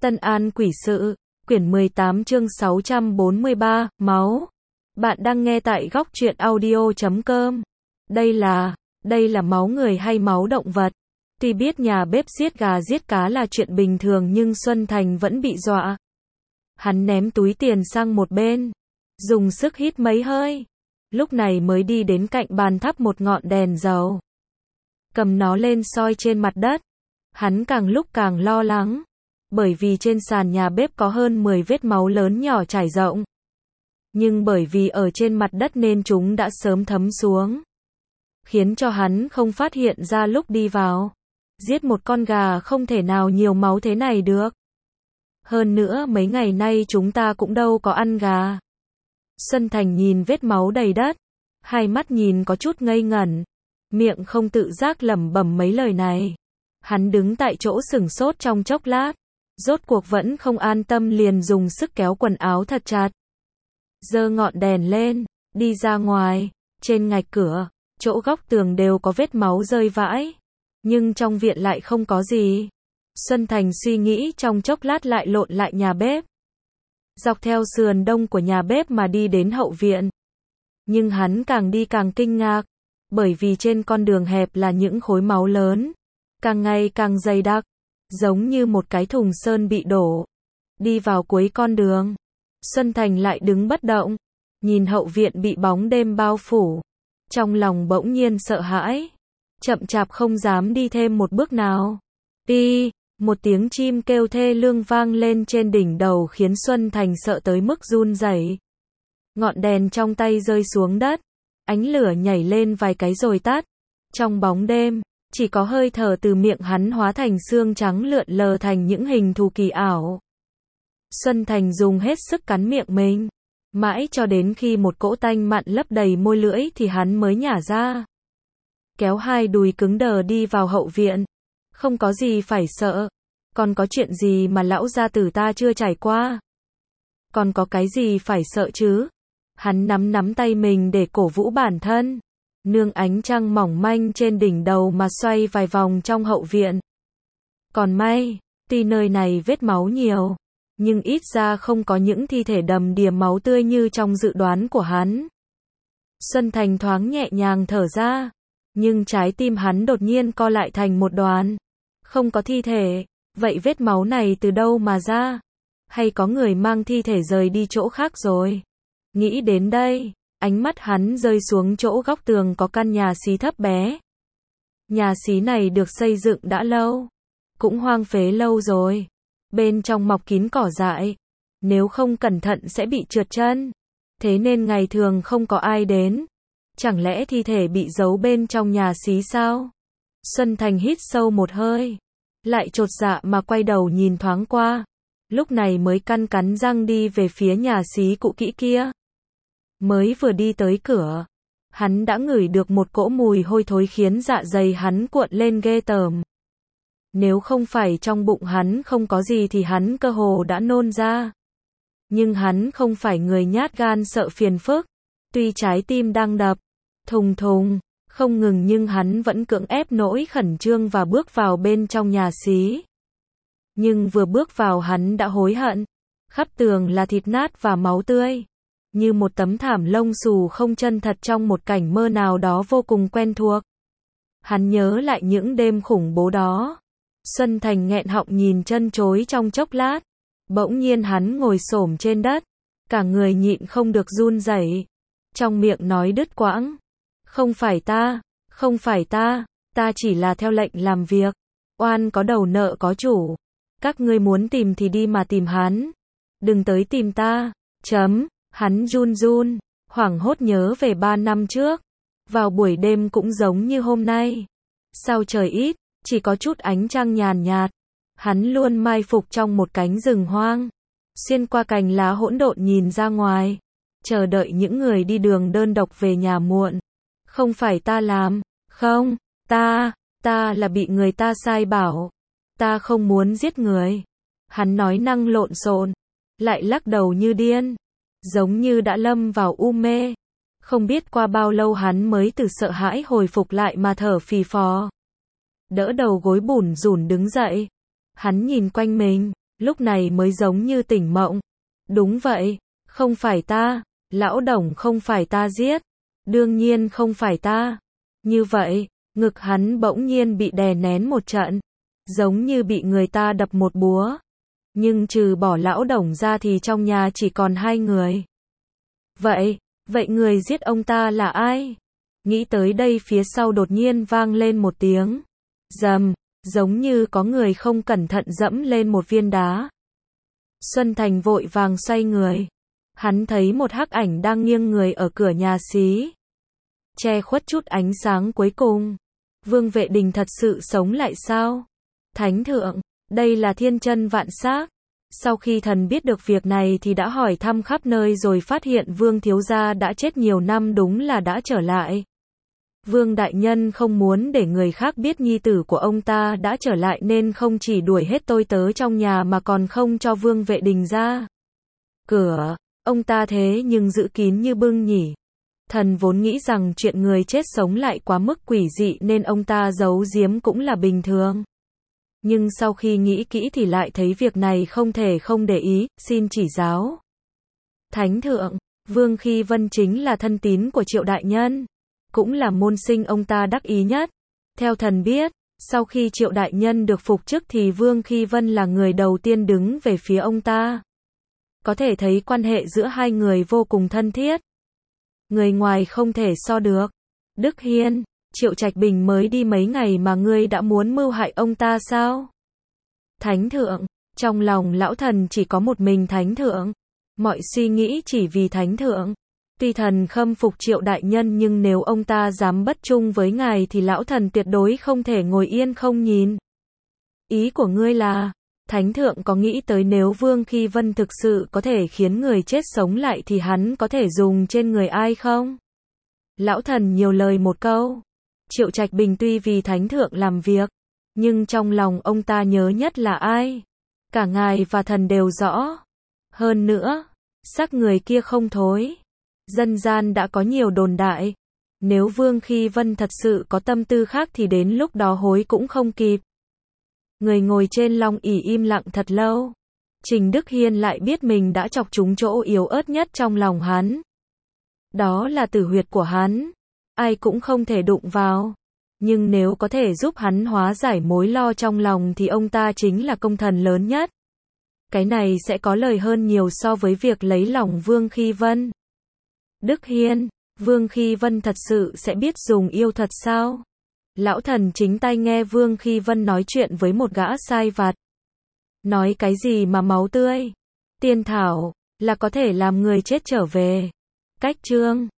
Tân An Quỷ Sự, quyển 18 chương 643, Máu. Bạn đang nghe tại góc truyện audio.com. Đây là máu người hay máu động vật? Tuy biết nhà bếp giết gà giết cá là chuyện bình thường nhưng Xuân Thành vẫn bị dọa. Hắn ném túi tiền sang một bên, dùng sức hít mấy hơi. Lúc này mới đi đến cạnh bàn thắp một ngọn đèn dầu. Cầm nó lên soi trên mặt đất. Hắn càng lúc càng lo lắng. Bởi vì trên sàn nhà bếp có hơn 10 vết máu lớn nhỏ trải rộng. Nhưng bởi vì ở trên mặt đất nên chúng đã sớm thấm xuống. Khiến cho hắn không phát hiện ra lúc đi vào. Giết một con gà không thể nào nhiều máu thế này được. Hơn nữa mấy ngày nay chúng ta cũng đâu có ăn gà. Xuân Thành nhìn vết máu đầy đất. Hai mắt nhìn có chút ngây ngẩn. Miệng không tự giác lẩm bẩm mấy lời này. Hắn đứng tại chỗ sửng sốt trong chốc lát. Rốt cuộc vẫn không an tâm liền dùng sức kéo quần áo thật chặt. Giơ ngọn đèn lên, đi ra ngoài, trên ngạch cửa, chỗ góc tường đều có vết máu rơi vãi. Nhưng trong viện lại không có gì. Xuân Thành suy nghĩ trong chốc lát lại lộn lại nhà bếp. Dọc theo sườn đông của nhà bếp mà đi đến hậu viện. Nhưng hắn càng đi càng kinh ngạc. Bởi vì trên con đường hẹp là những khối máu lớn. Càng ngày càng dày đặc. Giống như một cái thùng sơn bị đổ. Đi vào cuối con đường. Xuân Thành lại đứng bất động. Nhìn hậu viện bị bóng đêm bao phủ. Trong lòng bỗng nhiên sợ hãi. Chậm chạp không dám đi thêm một bước nào. Một tiếng chim kêu thê lương vang lên trên đỉnh đầu khiến Xuân Thành sợ tới mức run rẩy. Ngọn đèn trong tay rơi xuống đất. Ánh lửa nhảy lên vài cái rồi tắt. Trong bóng đêm, chỉ có hơi thở từ miệng hắn hóa thành xương trắng lượn lờ thành những hình thù kỳ ảo. Xuân Thành dùng hết sức cắn miệng mình. Mãi cho đến khi một cỗ tanh mặn lấp đầy môi lưỡi thì hắn mới nhả ra. Kéo hai đùi cứng đờ đi vào hậu viện. Không có gì phải sợ. Còn có chuyện gì mà lão gia tử ta chưa trải qua? Còn có cái gì phải sợ chứ? Hắn nắm tay mình để cổ vũ bản thân. Nương ánh trăng mỏng manh trên đỉnh đầu mà xoay vài vòng trong hậu viện. Còn may, tuy nơi này vết máu nhiều, nhưng ít ra không có những thi thể đầm đìa máu tươi như trong dự đoán của hắn. Xuân Thành thoáng nhẹ nhàng thở ra, nhưng trái tim hắn đột nhiên co lại thành một đoàn. Không có thi thể, vậy vết máu này từ đâu mà ra? Hay có người mang thi thể rời đi chỗ khác rồi? Nghĩ đến đây, ánh mắt hắn rơi xuống chỗ góc tường có căn nhà xí thấp bé. Nhà xí này được xây dựng đã lâu, cũng hoang phế lâu rồi. Bên trong mọc kín cỏ dại, nếu không cẩn thận sẽ bị trượt chân. Thế nên ngày thường không có ai đến. Chẳng lẽ thi thể bị giấu bên trong nhà xí sao? Xuân Thành hít sâu một hơi, lại chột dạ mà quay đầu nhìn thoáng qua. Lúc này mới cắn răng đi về phía nhà xí cũ kỹ kia. Mới vừa đi tới cửa, hắn đã ngửi được một cỗ mùi hôi thối khiến dạ dày hắn cuộn lên ghê tởm. Nếu không phải trong bụng hắn không có gì thì hắn cơ hồ đã nôn ra. Nhưng hắn không phải người nhát gan sợ phiền phức. Tuy trái tim đang đập thùng thùng, không ngừng nhưng hắn vẫn cưỡng ép nỗi khẩn trương và bước vào bên trong nhà xí. Nhưng vừa bước vào hắn đã hối hận. Khắp tường là thịt nát và máu tươi. Như một tấm thảm lông xù không chân thật trong một cảnh mơ nào đó vô cùng quen thuộc. Hắn nhớ lại những đêm khủng bố đó. Xuân Thành nghẹn họng nhìn chân chối trong chốc lát. Bỗng nhiên hắn ngồi xổm trên đất. Cả người nhịn không được run rẩy. Trong miệng nói đứt quãng. Không phải ta, ta chỉ là theo lệnh làm việc. Oan có đầu nợ có chủ. Các ngươi muốn tìm thì đi mà tìm hắn. Đừng tới tìm ta. Hắn run, hoảng hốt nhớ về 3 năm trước. Vào buổi đêm cũng giống như hôm nay. Sao trời ít, chỉ có chút ánh trăng nhàn nhạt. Hắn luôn mai phục trong một cánh rừng hoang. Xuyên qua cành lá hỗn độn nhìn ra ngoài. Chờ đợi những người đi đường đơn độc về nhà muộn. Không phải ta làm, không, ta là bị người ta sai bảo. Ta không muốn giết người. Hắn nói năng lộn xộn, lại lắc đầu như điên. Giống như đã lâm vào u mê. Không biết qua bao lâu hắn mới từ sợ hãi hồi phục lại mà thở phì phò. Đỡ đầu gối bủn rủn đứng dậy. Hắn nhìn quanh mình, lúc này mới giống như tỉnh mộng. Đúng vậy, không phải ta, lão Đồng không phải ta giết, đương nhiên không phải ta. Như vậy, ngực hắn bỗng nhiên bị đè nén một trận, giống như bị người ta đập một búa. Nhưng trừ bỏ lão Đồng ra thì trong nhà chỉ còn hai người. Vậy người giết ông ta là ai? Nghĩ tới đây phía sau đột nhiên vang lên một tiếng rầm, giống như có người không cẩn thận dẫm lên một viên đá. Xuân Thành vội vàng xoay người. Hắn thấy một hắc ảnh đang nghiêng người ở cửa nhà xí, che khuất chút ánh sáng cuối cùng. Vương Vệ Đình thật sự sống lại sao? Thánh thượng, đây là thiên chân vạn xác. Sau khi thần biết được việc này thì đã hỏi thăm khắp nơi rồi phát hiện Vương thiếu gia đã chết nhiều năm, đúng là đã trở lại. Vương đại nhân không muốn để người khác biết nhi tử của ông ta đã trở lại nên không chỉ đuổi hết tôi tớ trong nhà mà còn không cho Vương Vệ Đình ra cửa. Ông ta thế nhưng giữ kín như bưng nhỉ. Thần vốn nghĩ rằng chuyện người chết sống lại quá mức quỷ dị nên ông ta giấu giếm cũng là bình thường. Nhưng sau khi nghĩ kỹ thì lại thấy việc này không thể không để ý, xin chỉ giáo. Thánh thượng, Vương Khi Vân chính là thân tín của Triệu đại nhân, cũng là môn sinh ông ta đắc ý nhất. Theo thần biết, sau khi Triệu đại nhân được phục chức thì Vương Khi Vân là người đầu tiên đứng về phía ông ta. Có thể thấy quan hệ giữa hai người vô cùng thân thiết. Người ngoài không thể so được. Đức Hiên, Triệu Trạch Bình mới đi mấy ngày mà ngươi đã muốn mưu hại ông ta sao? Thánh thượng, trong lòng lão thần chỉ có một mình thánh thượng. Mọi suy nghĩ chỉ vì thánh thượng. Tuy thần khâm phục Triệu đại nhân nhưng nếu ông ta dám bất trung với ngài thì lão thần tuyệt đối không thể ngồi yên không nhìn. Ý của ngươi là, thánh thượng có nghĩ tới nếu Vương Khi Vân thực sự có thể khiến người chết sống lại thì hắn có thể dùng trên người ai không? Lão thần nhiều lời một câu. Triệu Trạch Bình tuy vì thánh thượng làm việc, nhưng trong lòng ông ta nhớ nhất là ai? Cả ngài và thần đều rõ. Hơn nữa, xác người kia không thối. Dân gian đã có nhiều đồn đại. Nếu Vương Khi Vân thật sự có tâm tư khác thì đến lúc đó hối cũng không kịp. Người ngồi trên long ỷ im lặng thật lâu. Trình Đức Hiên lại biết mình đã chọc trúng chỗ yếu ớt nhất trong lòng hắn. Đó là tử huyệt của hắn. Ai cũng không thể đụng vào. Nhưng nếu có thể giúp hắn hóa giải mối lo trong lòng thì ông ta chính là công thần lớn nhất. Cái này sẽ có lời hơn nhiều so với việc lấy lòng Vương Khi Vân. Đức Hiên, Vương Khi Vân thật sự sẽ biết dùng yêu thật sao? Lão thần chính tai nghe Vương Khi Vân nói chuyện với một gã sai vặt. Nói cái gì mà máu tươi, tiên thảo, là có thể làm người chết trở về. Cách chương